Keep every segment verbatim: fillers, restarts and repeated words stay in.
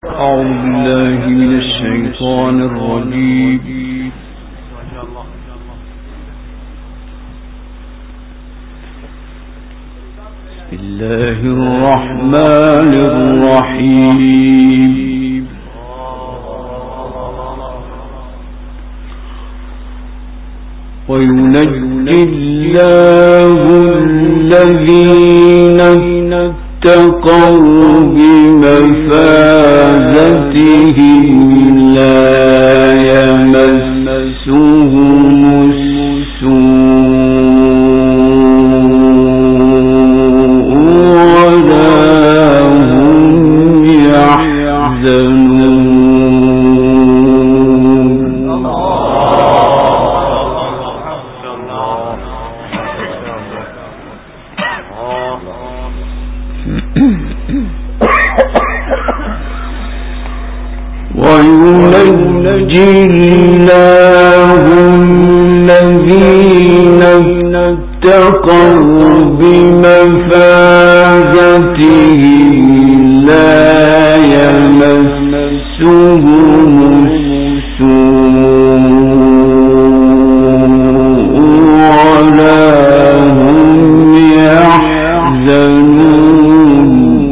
أعوذ بالله من الشيطان الرجيم. بسم الله الرحمن الرحيم. وينجي الله الذين اتقوا بمفازتهم لا يمسهم السوء ولا هم يحزنون. وينجي الله الذين اتقوا بمفازتهم لا يمسهم السوء ولا هم يحزنون.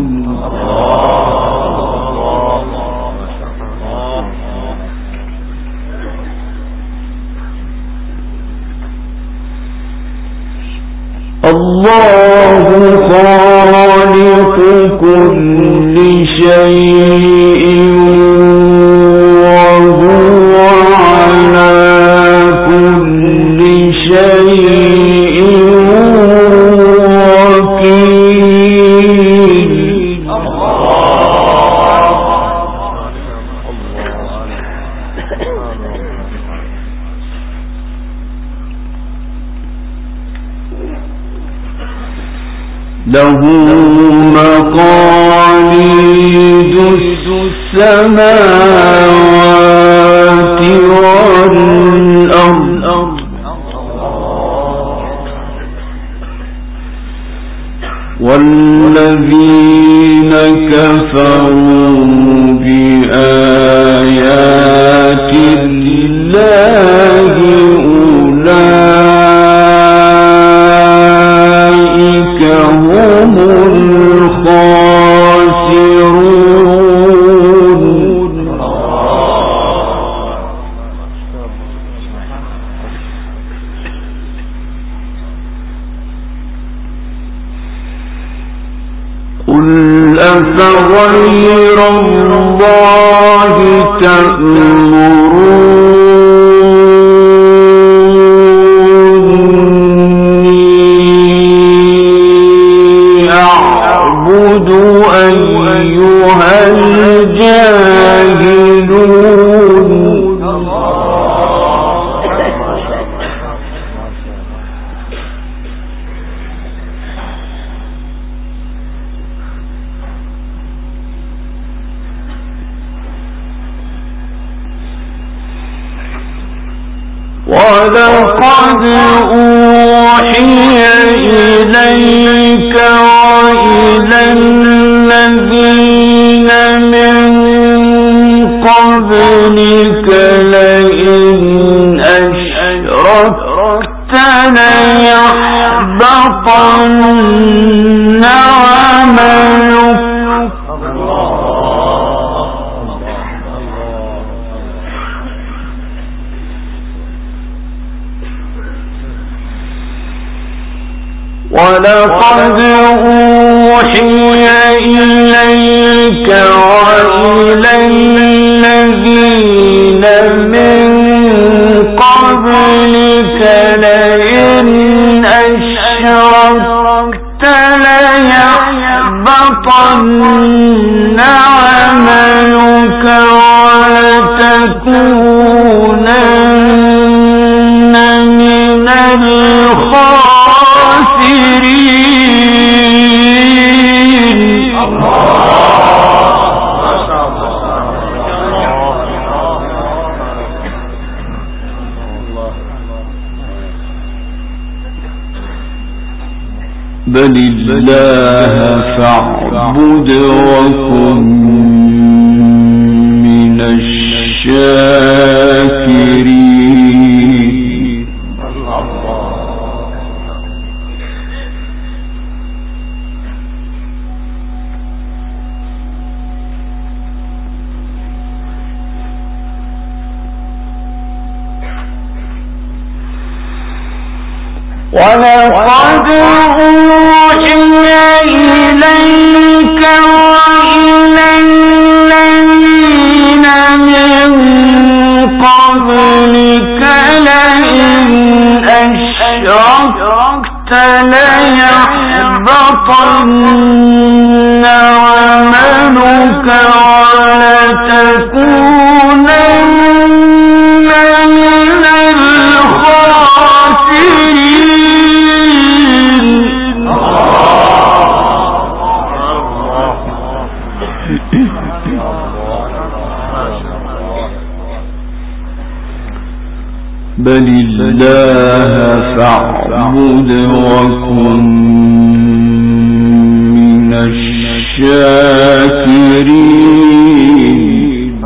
الله خالق كل شيء وهو على كل شيء وكيل. له مقاليد السماوات والأرض والذين كفروا بآيات الله أولئك هم الخاسرون. قل أفغير الله تأمروني أعبد أيها الجاهلون. ولقد أوحي إليك وإلى الذين من قبلك لئن أشركت ليحبطن عملك ولقد أوحي إليك وإلى الذين من قبلك لئن أشركت ليحبطن عملك ولتكونن من الخاسرين. بل الله فاعبد وكن الشاكرين. ولقد أوحي إليك وإلى الذين من قبلك لئن أشركت ليحبطن عملك ولتكونن من الخاسرين. بل الله فاعبد وكن من الشاكرين.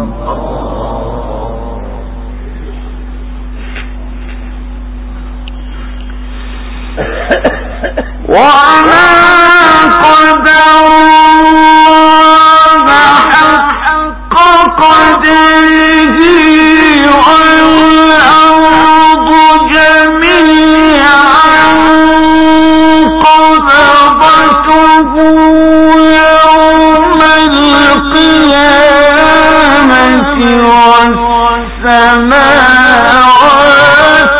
وما قدر الله حق قدره والأرض جميعا قبضته يوم القيامة والسماوات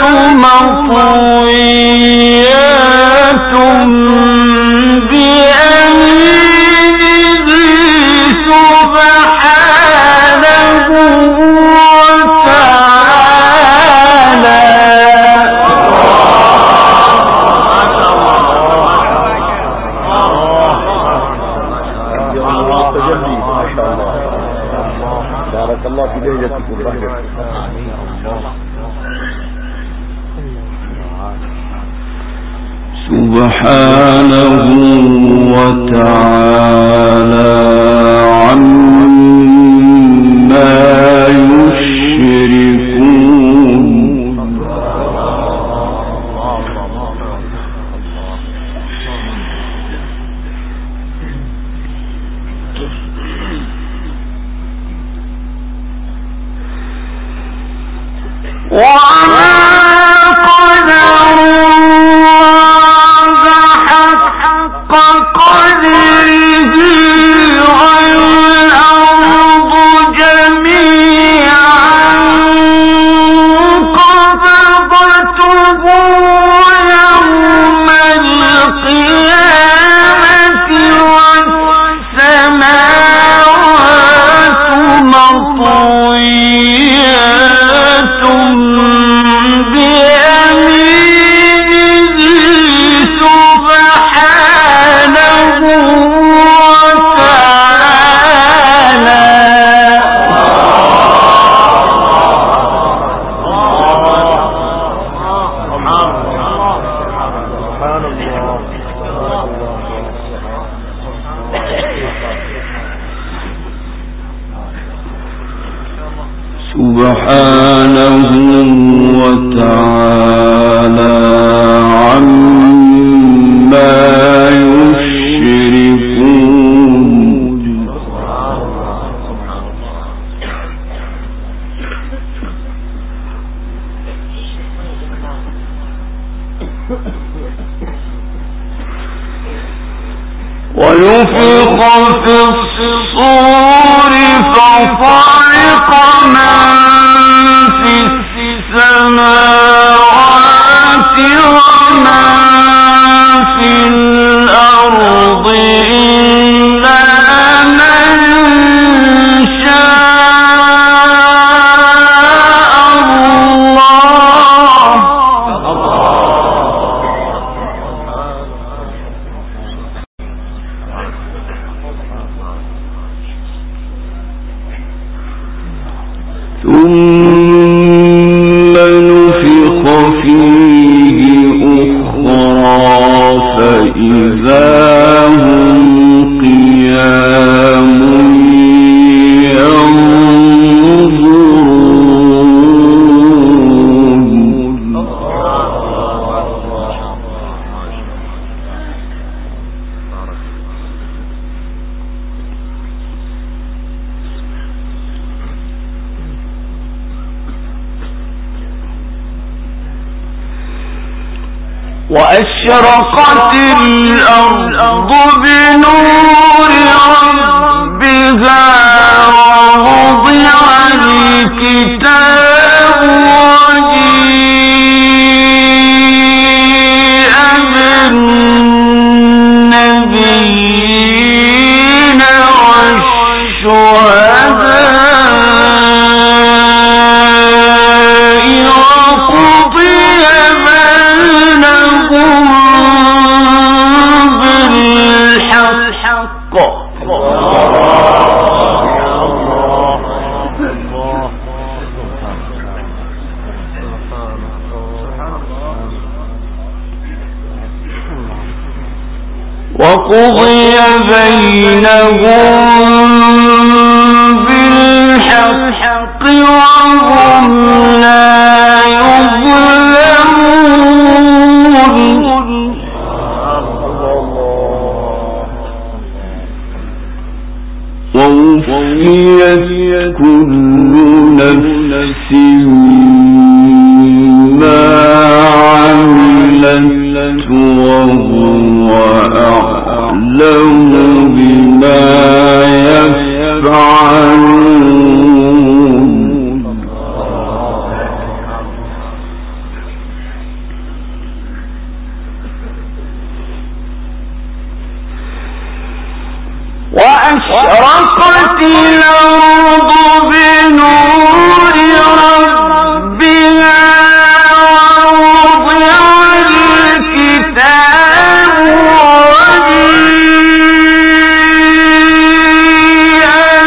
مطويات بيمينه سبحانه وتعالى. بارك الله في ليلتكم بهجتكم. سبحانه وتعالى عما يشركون. وما قدر الله حق قدره والأرض جميعا قبضته يوم القيامة والسماوات مطويات بيمينه سبحانه وتعالى. سبحانه وتعالى عما يشركون. ونفخ في الصور فصعق من في السماوات ومن في الأرض إلا من شاء الله. ثم نفخ فيه أخرى فإذا هم قيام ينظرون. وأشرقت الأرض بنور ربها ووضع الكتاب وجيء بالنبيين والشهداء وقضي بينهم بالحق وهم لا يظلمون ووفيت كل نفس ما عملت وهو أعلم بما يفعلون وأشرقت الأرض بنور ربها ووضع الكتاب وجيء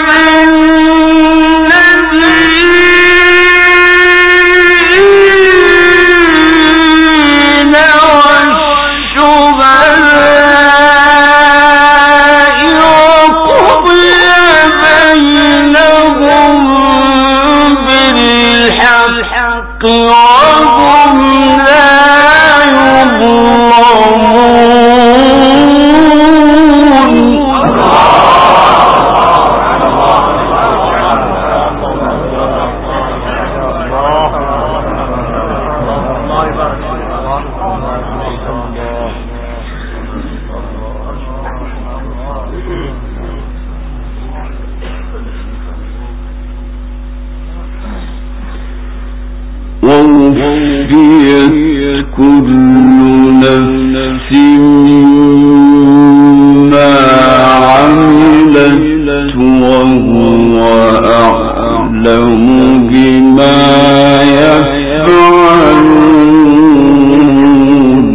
بالنبيين والشهداء وقضي بينهم بالحق وهم لا ووفيت كل نفس ما عملت وهو أعلم بما يفعلون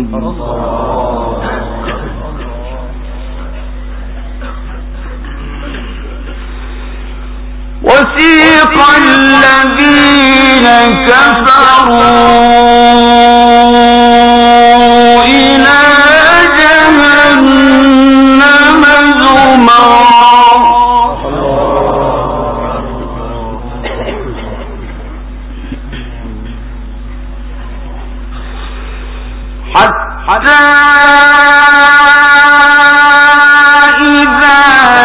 وسيق الذين كفروا إلى جهنم زمرا حتى إذا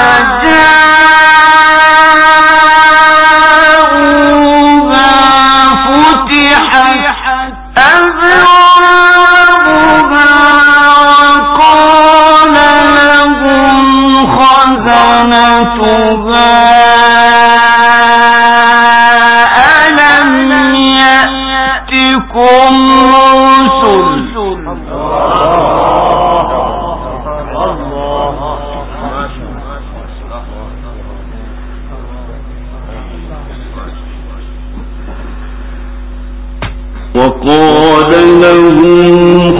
جاءوها فتحت أبوابها وقال لهم خزنتها ألم يأتكم رسل وقال لهم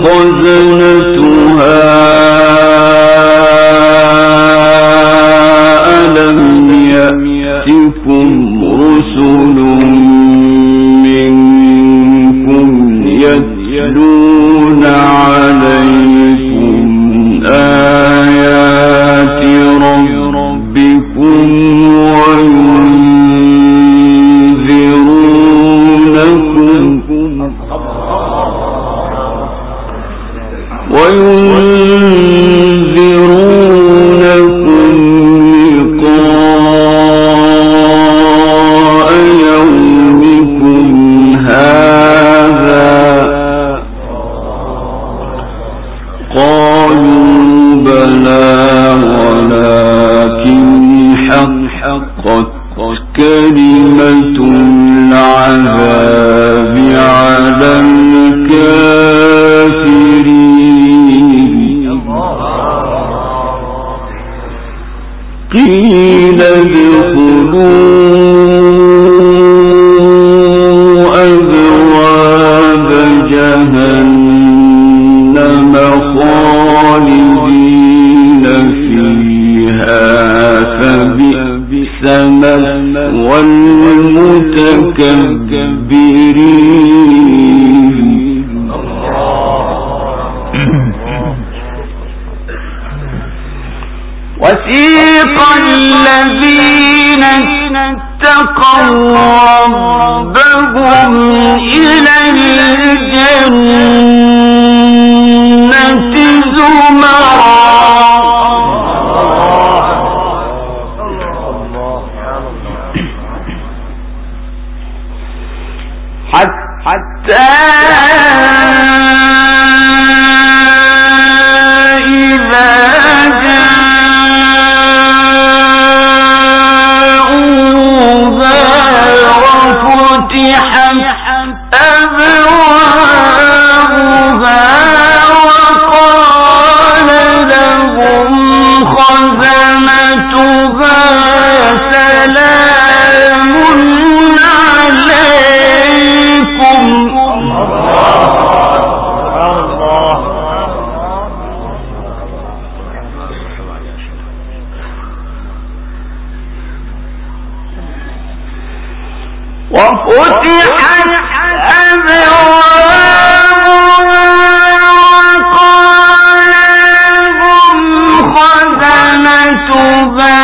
خزنتها ألم يأتكم رسل منكم يتلون عليكم آيات ربكم وينذرونكم وينذرونكم لقاء وكلمة العذاب على الكافرين قيل ادخلوا أبواب جهنم خالدين فيها فبئس مثوى المتكبرين وسيق الذين اتقوا ربهم إلى الجنة زمرا حتى إذا جاءوها وفتحت أبوابها وقال لهم خزنتها سلام عليكم وفتحت أبوابها وقال لهم خزنتها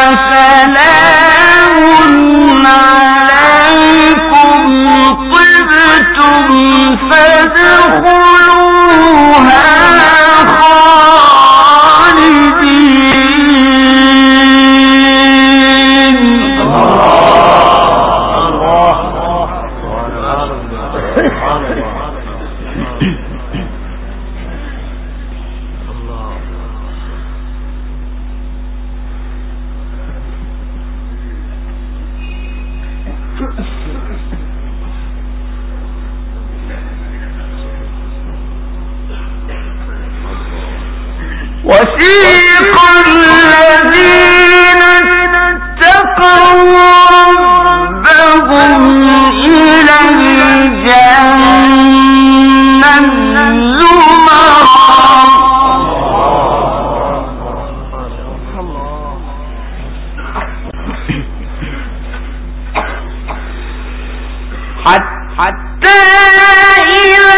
سلام عليكم طبتم فادخلوها خالدين وسيق الذين اتقوا ربهم إلى الجنة زمرا حتى إذا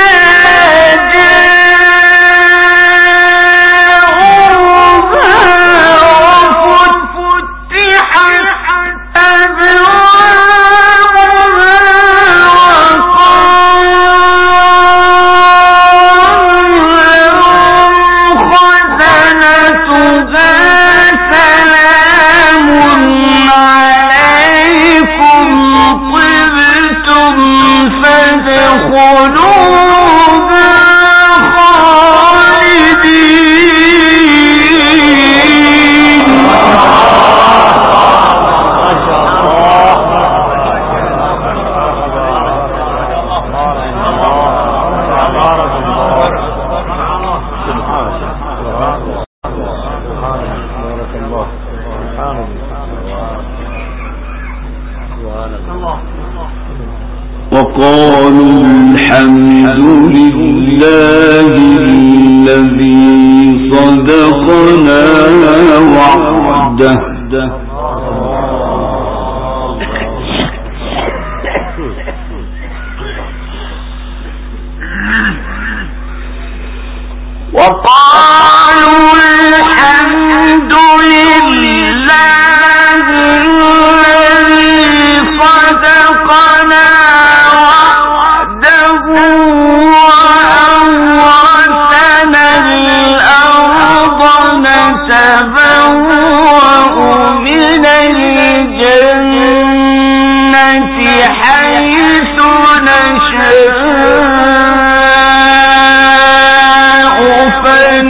وقالوا الحمد لله الذي صدقنا وعده وقالوا الحمد لله الذي صدقنا وعده وأورثنا الأرض نتبوأ من الجنة حيث نشاء فنعم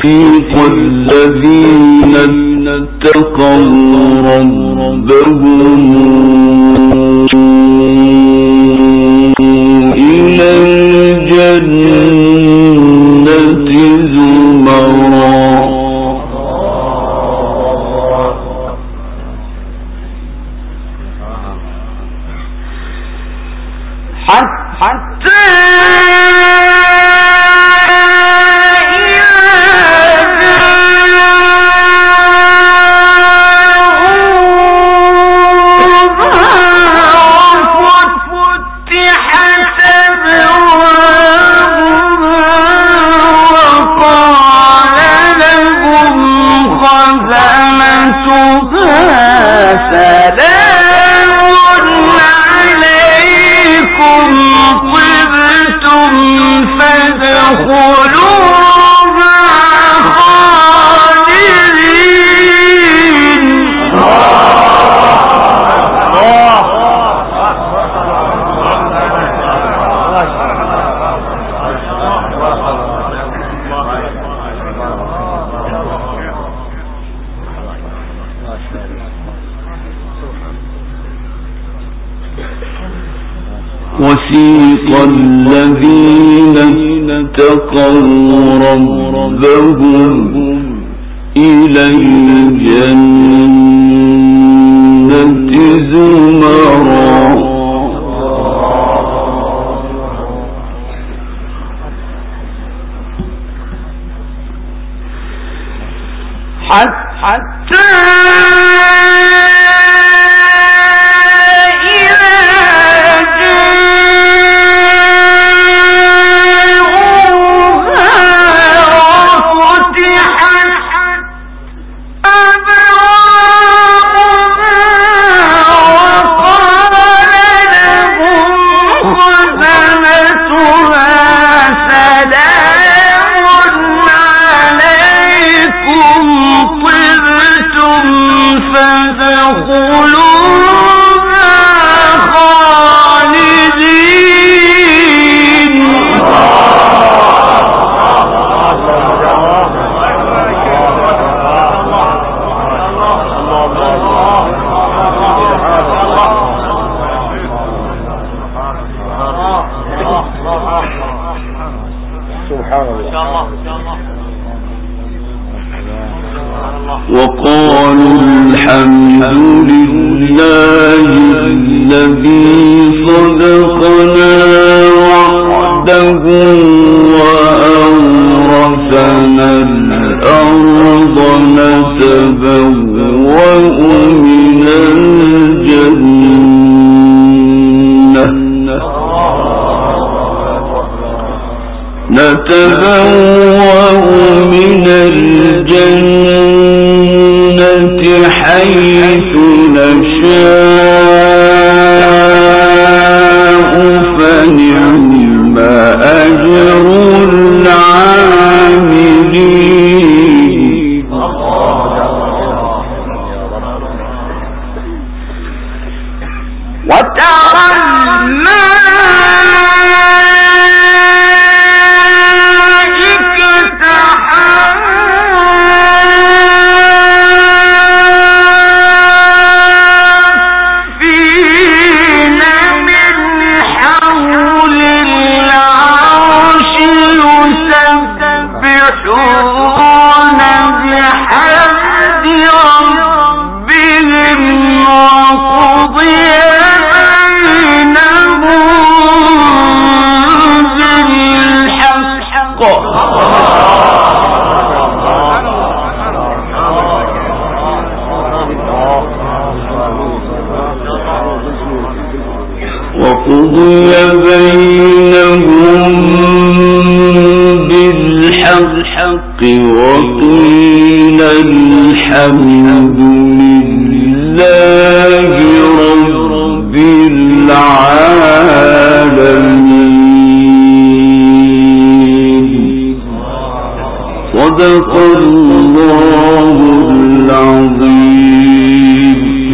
وسيق الذين اتقوا ربهم إلى الجنة زمرا حتى وسيق الذين اتقوا ربهم إلى الجنة زمرا حتى وقالوا الحمد لله الذي صدقنا وعده وأورثنا الأرض نتبوأ من الجنة نتبوأ من الجنة حيث نشاء فنعم أجر العاملين وترى وقضي بينهم بالحق وقيل الحمد لله رب العالمين صدق الله العظيم.